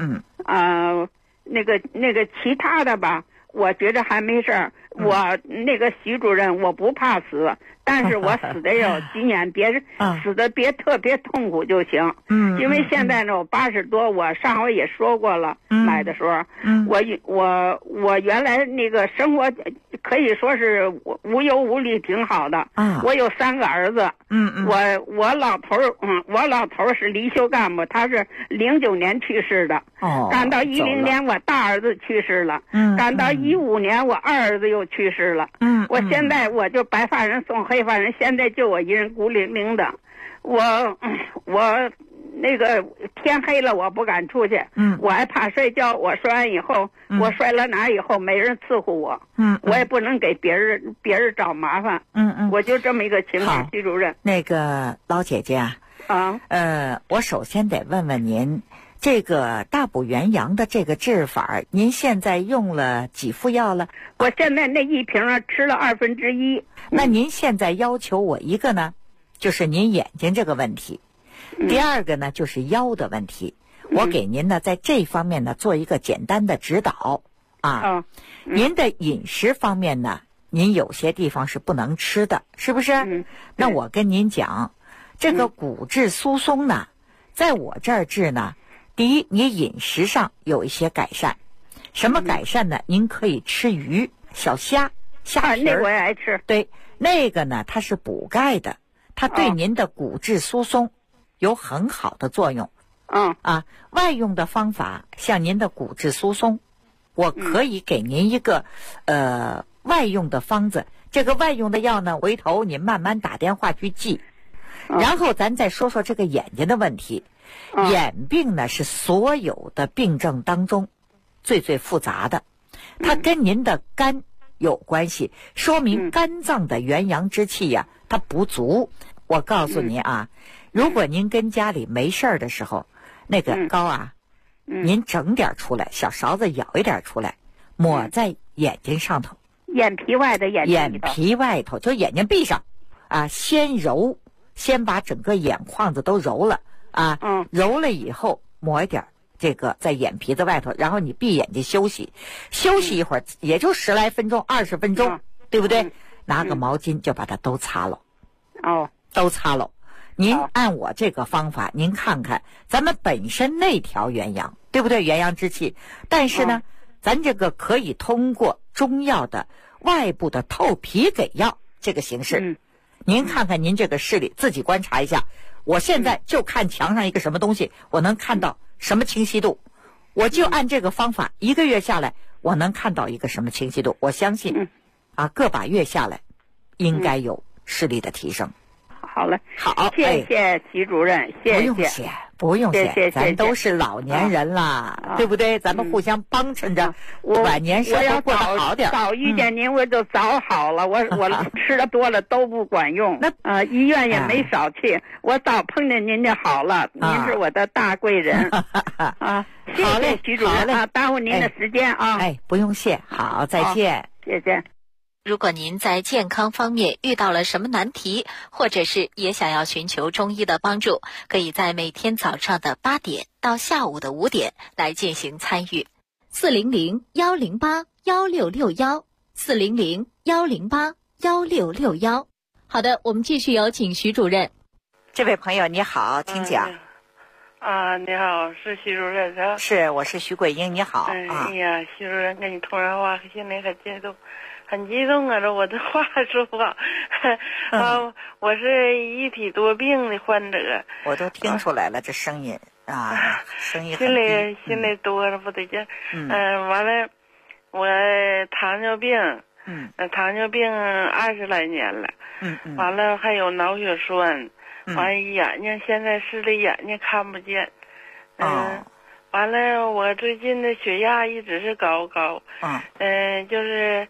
那个其他的吧，我觉得还没事儿。我那个徐主任，我不怕死，但是我死的有几年，死的别特别痛苦就行。因为现在呢，我80多，我上回也说过了，来的时候，我原来那个生活可以说是无忧无虑，挺好的。我有3个儿子。我老头是离休干部，他是09年去世的。赶到10年，我大儿子去世了。赶到15年，我二儿子又去世了。我现在我就白发人送黑发人，现在就我一人孤零零的。我那个天黑了我不敢出去，我还怕睡觉。我摔完以后，我摔了哪以后没人伺候我，我也不能给别人找麻烦。我就这么一个情况，徐主任。 那个老姐姐我首先得问问您，这个大补元阳的这个治法，您现在用了几副药了？ 我现在那一瓶吃了1/2。 那您现在要求我一个呢，就是您眼睛这个问题。第二个呢，就是腰的问题。我给您呢，在这方面呢，做一个简单的指导您的饮食方面呢，您有些地方是不能吃的，是不是？那我跟您讲，这个骨质疏松呢，在我这儿治呢，第一，你饮食上有一些改善。什么改善呢？您可以吃鱼、小虾皮儿。 那我也爱吃。 对，那个呢，它是补钙的，它对您的骨质疏松有很好的作用。外用的方法，像您的骨质疏松，我可以给您一个外用的方子。这个外用的药呢，回头您慢慢打电话去记。然后咱再说说这个眼睛的问题。眼病呢，是所有的病症当中最复杂的，它跟您的肝有关系，说明肝脏的元阳之气呀，它不足。我告诉您如果您跟家里没事儿的时候，那个膏您整点出来，小勺子舀一点出来，抹在眼睛上头， 眼皮外的眼皮外头，就眼睛闭上先揉，先把整个眼眶子都揉了揉了以后抹一点这个在眼皮子外头，然后你闭眼睛休息一会儿，也就10来分钟20分钟，对不对？拿个毛巾就把它都擦了。都擦了。您按我这个方法，您看看咱们本身那条元阳，对不对？元阳之气，但是呢咱这个可以通过中药的外部的透皮给药这个形式。您看看您这个视力，自己观察一下。我现在就看墙上一个什么东西，我能看到什么清晰度，我就按这个方法1个月下来，我能看到一个什么清晰度。我相信个把月下来应该有视力的提升。 好了， 好， 谢谢徐主任，谢谢。 不用谢，咱都是老年人了，对不对？咱们互相帮衬着，晚年生活过得好点。 早遇见您，我就早好了。我吃的多了都不管用，医院也没少去。我早碰见您就好了，您是我的大贵人谢谢徐主任耽误您的时间不用谢，好，再见， 谢谢。 如果您在健康方面遇到了什么难题，或者是也想要寻求中医的帮助，可以在每天早上的8点到下午的5点来进行参与。400-108-1661，400-108-1661。好的，我们继续有请徐主任。 这位朋友你好，请讲。 你好，是徐主任是吧？ 是，我是徐桂英，你好。 哎呀，徐主任跟你通上话，现在很激动啊！这我这话说不好。我是一体多病的患者。 我都听出来了，这声音声音很低。心里多了不得劲。完了，我糖尿病。糖尿病20来年了。完了还有脑血栓。完眼睛现在视力眼睛看不见。完了我最近的血压一直是高。就是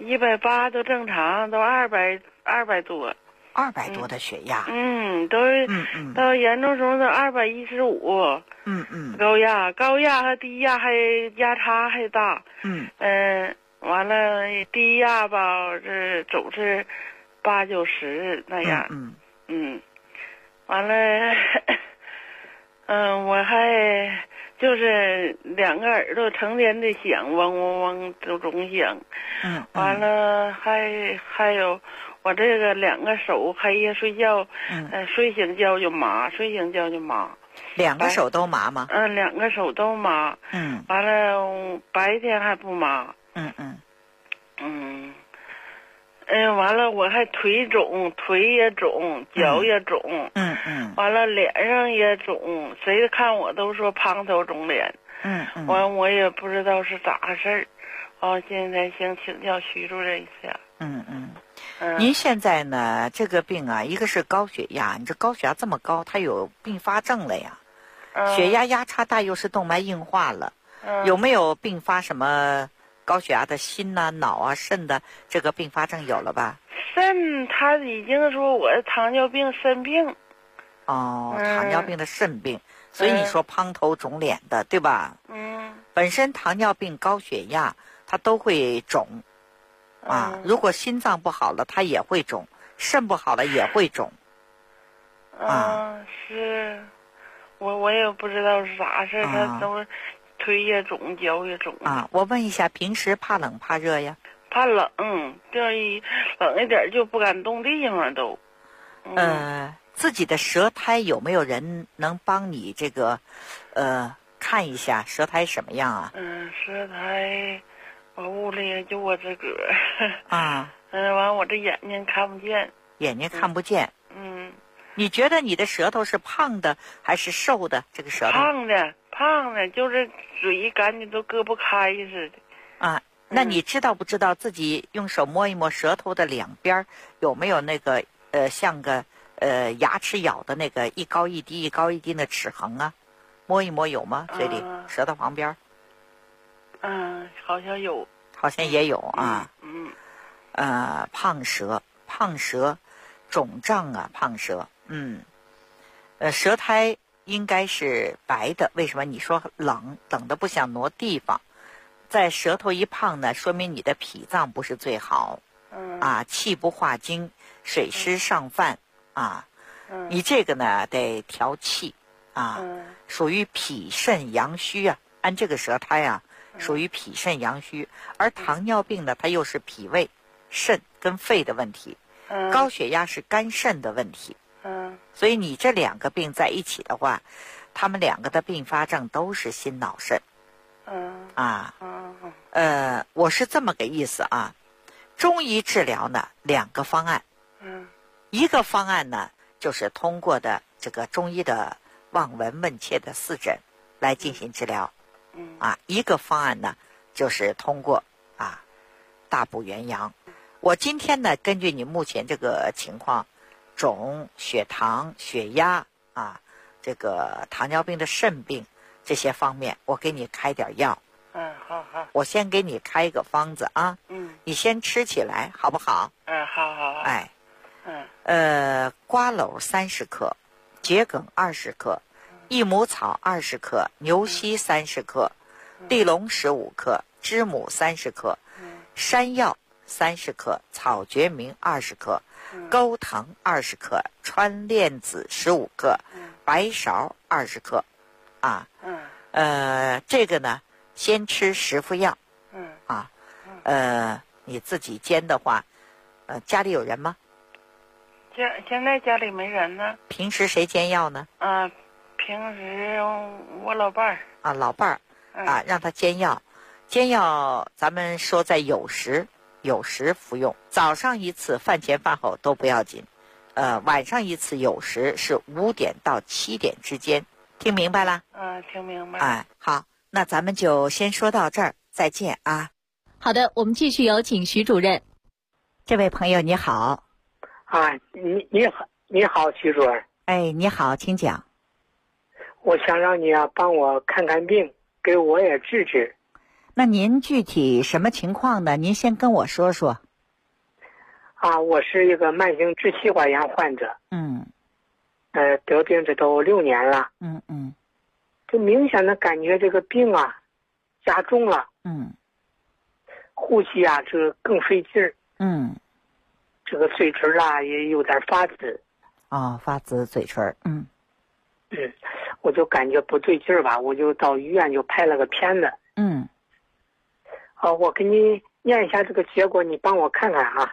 180都正常，都200多。 200多的血压。 都是到严重时候都215。高压和低压还压差还大。完了低压吧，这总是80、90那样。 完了，我还就是两个耳朵成天的响，嗡嗡嗡都总响。完了还有我这个两个手黑夜睡觉，睡醒觉就麻，睡醒觉就麻。 两个手都麻吗？ 两个手都麻。完了白天还不麻。完了我还腿肿，腿也肿，脚也肿。完了脸上也肿，谁看我都说胖头肿脸。完我也不知道是咋回事儿。现在想请教徐主任一下。 您现在呢这个病啊，一个是高血压，你这高血压这么高，它有并发症了呀。血压压差大又是动脉硬化了。有没有并发什么高血压的心呐、脑啊、肾的这个并发症有了吧？ 肾他已经说我糖尿病肾病。 糖尿病的肾病，所以你说胖头肿脸的，对吧？本身糖尿病、高血压它都会肿。如果心脏不好了，它也会肿；肾不好了也会肿。 是，我也不知道是啥事儿，他都腿也肿，脚也肿。 我问一下，平时怕冷怕热呀？ 怕冷，这一冷一点就不敢动地方都。 自己的舌苔有没有人能帮你这个，看一下舌苔什么样啊？ 舌苔。我屋里就我自个儿。完我这眼睛看不见。 眼睛看不见。你觉得你的舌头是胖的还是瘦的？这个舌头胖的，就是嘴感觉都割不开似的。 那你知道不知道自己用手摸一摸舌头的两边有没有那个像个牙齿咬的那个一高一低一高一低的齿痕啊？摸一摸有吗？嘴里舌头旁边？ 好像有， 好像也有啊。胖舌，肿胀啊，胖舌。舌苔应该是白的，为什么？你说冷的不想挪地方，在舌头一胖呢，说明你的脾脏不是最好。气不化精，水湿上犯。你这个呢得调气。属于脾肾阳虚啊，按这个舌苔啊。属于脾肾阳虚，而糖尿病呢，它又是脾胃、肾跟肺的问题，高血压是肝肾的问题。所以你这两个病在一起的话，他们两个的并发症都是心脑肾。我是这么个意思啊。中医治疗呢，两个方案。一个方案呢，就是通过的这个中医的望闻问切的四诊来进行治疗。一个方案呢，就是通过大补元阳。我今天呢，根据你目前这个情况，肿、血糖、血压这个糖尿病的肾病这些方面，我给你开点药。 好。 我先给你开一个方子啊。你先吃起来，好不好？ 好。 瓜蒌30克，桔梗20克。益母草20克，牛膝30克，地龙15克，知母30克，山药30克，草决明20克，钩藤20克，川链子15克，白芍20克。这个呢，先吃10副药。你自己煎的话，家里有人吗？ 现在家里没人呢。 平时谁煎药呢？ 平时我老伴儿。 老伴儿让他煎药。煎药咱们说在酉时服用，早上一次，饭前饭后都不要紧。晚上一次酉时是5点到7点之间，听明白了？ 听明白。 好，那咱们就先说到这儿，再见啊。 好的，我们继续有请徐主任。 这位朋友你好。 你好，徐主任。 你好，请讲。 我想让你帮我看看病，给我也治治。 那您具体什么情况呢？您先跟我说说。 我是一个慢性支气管炎患者。得病这都6年了。就明显的感觉这个病加重了。呼吸这更费劲儿。这个嘴唇也有点发紫。 发紫嘴唇。 我就感觉不对劲儿吧，我就到医院就拍了个片子。我给你念一下这个结果，你帮我看看啊。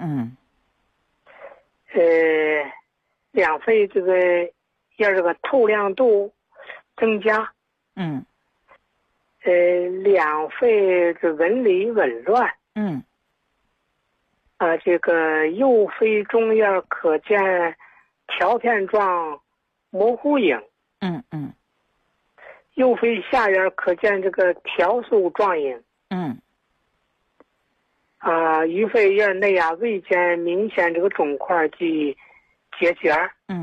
两肺这个这个透亮度增加。两肺这纹理紊乱。这个右肺中叶可见条片状模糊影。右肺下缘可见这个条数状影。余肺叶内未见明显这个肿块及结节。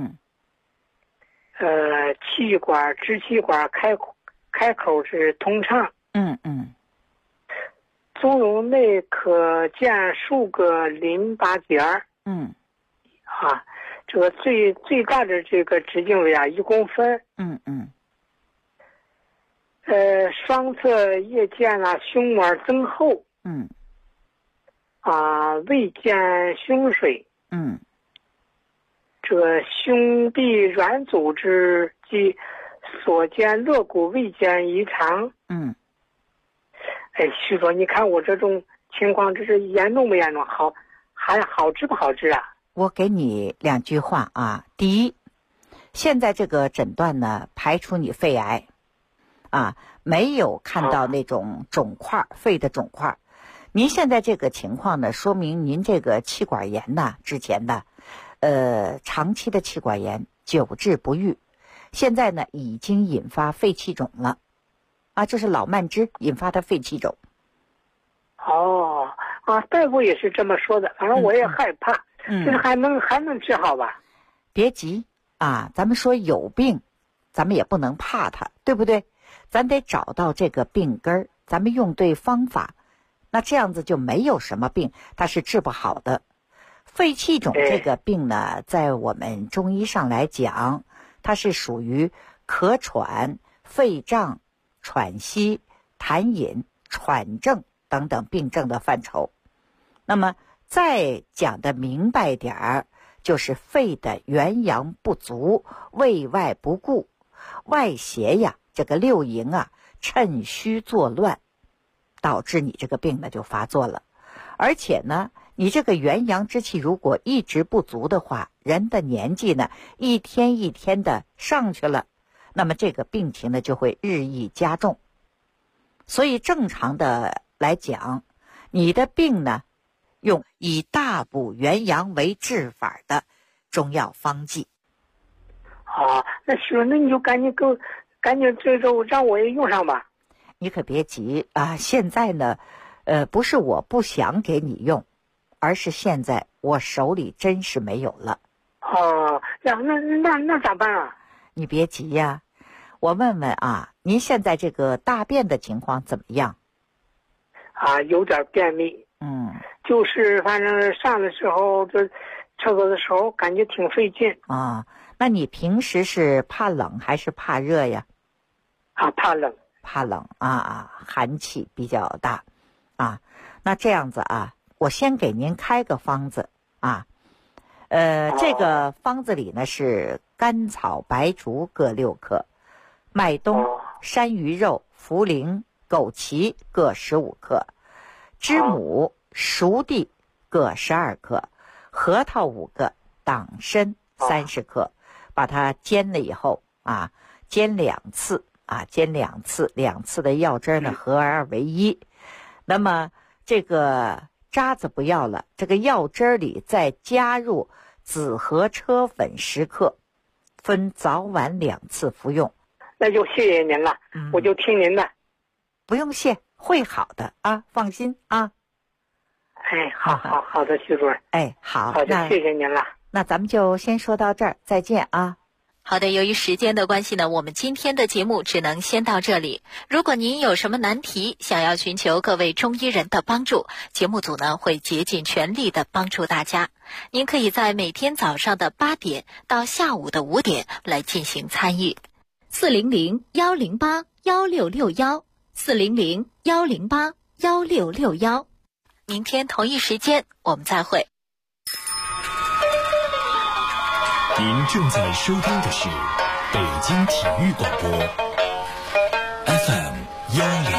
气管支气管开口是通畅。中容内可见数个淋巴结。这个最大的这个直径为1公分。双侧叶见胸膜增厚。未见胸水。这个胸壁软组织及所见肋骨未见异常。徐总，你看我这种情况，这是严重不严重？还好治不好治啊？ 我给你2句话啊。第一，现在这个诊断呢，排除你肺癌，没有看到那种肿块，肺的肿块。您现在这个情况呢，说明您这个气管炎呢，之前的长期的气管炎久治不愈，现在呢已经引发肺气肿了。这是老慢支引发的肺气肿。 大夫也是这么说的，反正我也害怕。这还能治好吧？ 别急咱们说有病，咱们也不能怕它，对不对？咱得找到这个病根儿，咱们用对方法，那这样子就没有什么病它是治不好的。肺气肿这个病呢，在我们中医上来讲，它是属于咳喘、肺胀、喘息、痰饮、喘症等等病症的范畴。那么再讲的明白点儿，就是肺的元阳不足，卫外不顾，外邪这个六淫趁虚作乱，导致你这个病呢就发作了。而且呢，你这个元阳之气如果一直不足的话，人的年纪呢一天一天的上去了，那么这个病情呢就会日益加重。所以正常的来讲，你的病呢用以大补元阳为治法的中药方剂。 那是，那你就赶紧这周让我也用上吧。 你可别急现在呢不是我不想给你用，而是现在我手里真是没有了。 那咋办啊？ 你别急我问问您现在这个大便的情况怎么样？ 有点便秘。就是反正上的时候，这厕所的时候感觉挺费劲。 那你平时是怕冷还是怕热呀？ 怕冷。 怕冷寒气比较大那这样子我先给您开个方子这个方子里呢是甘草、白术各6克，麦冬、山芋肉、茯苓、枸杞各15克，知母、熟地各12克，核桃5个，党参30克，把它煎了以后煎2次煎2次，2次的药汁呢合而为一。那么这个渣子不要了，这个药汁里再加入紫河车粉10克，分早晚2次服用。 那就谢谢您了，我就听您的。 不用谢，会好的放心好的，徐主任。 好的，谢谢您了。 那咱们就先说到这儿，再见好的，由于时间的关系呢，我们今天的节目只能先到这里。如果您有什么难题，想要寻求各位中医人的帮助，节目组呢会竭尽全力的帮助大家。您可以在每天早上的8点到下午的5点来进行参与。400-108-1661，400-108-1661。明天同一时间我们再会。 您正在收听的是北京体育广播 FM